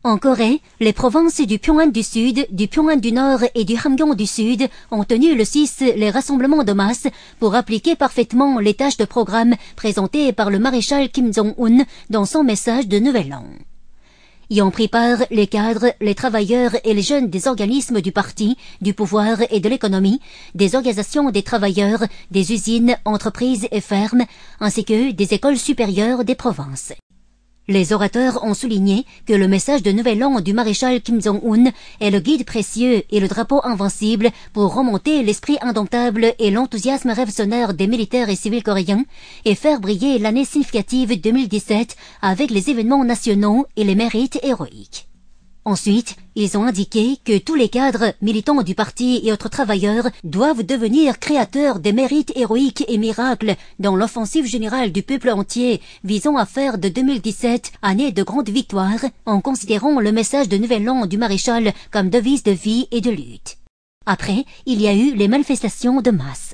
En Corée, les provinces du Pyongan du Sud, du Pyongan du Nord et du Hamgyong du Sud ont tenu le 6 les rassemblements de masse pour appliquer parfaitement les tâches de programme présentées par le maréchal Kim Jong-un dans son message de Nouvel An. Y ont pris part les cadres, les travailleurs et les jeunes des organismes du parti, du pouvoir et de l'économie, des organisations des travailleurs, des usines, entreprises et fermes, ainsi que des écoles supérieures des provinces. Les orateurs ont souligné que le message de Nouvel An du maréchal Kim Jong-un est le guide précieux et le drapeau invincible pour remonter l'esprit indomptable et l'enthousiasme révolutionnaire des militaires et civils coréens et faire briller l'année significative 2017 avec les événements nationaux et les mérites héroïques. Ensuite, ils ont indiqué que tous les cadres, militants du parti et autres travailleurs doivent devenir créateurs des mérites héroïques et miracles dans l'offensive générale du peuple entier visant à faire de 2017 année de grande victoire en considérant le message de Nouvel An du maréchal comme devise de vie et de lutte. Après, il y a eu les manifestations de masse.